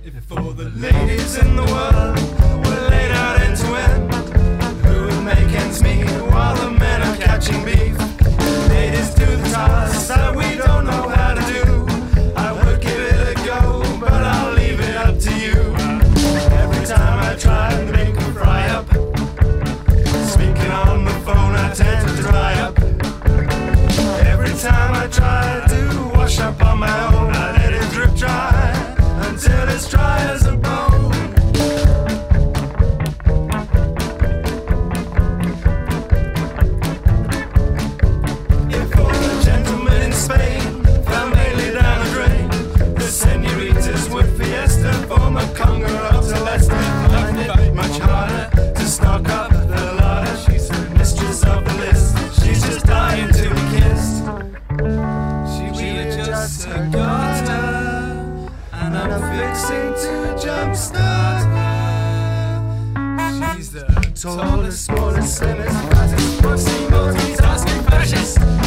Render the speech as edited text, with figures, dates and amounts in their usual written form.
If all the ladies in the world were laid out end to end, who would make ends meet while the men are catching beef? Ladies do the tasks that we don't know how to do. I would give it a go, but I'll leave it up to you. Every time I try and make them fry up, speaking on the phone I tend to dry up. Every time I try to wash up on my own, I let it drip dry until it's dry as a bone. If all the gentlemen in Spain fell mainly down the drain, the senoritas would fiesta from a conga up to Leicester. I find it much harder to stock up the larder. She's the mistress of the list, she's just dying to be kissed. She just got her, and I'm fixing to jumpstart her. She's the tallest, smallest, slimmest, fattest, bossy, multitasking fascist.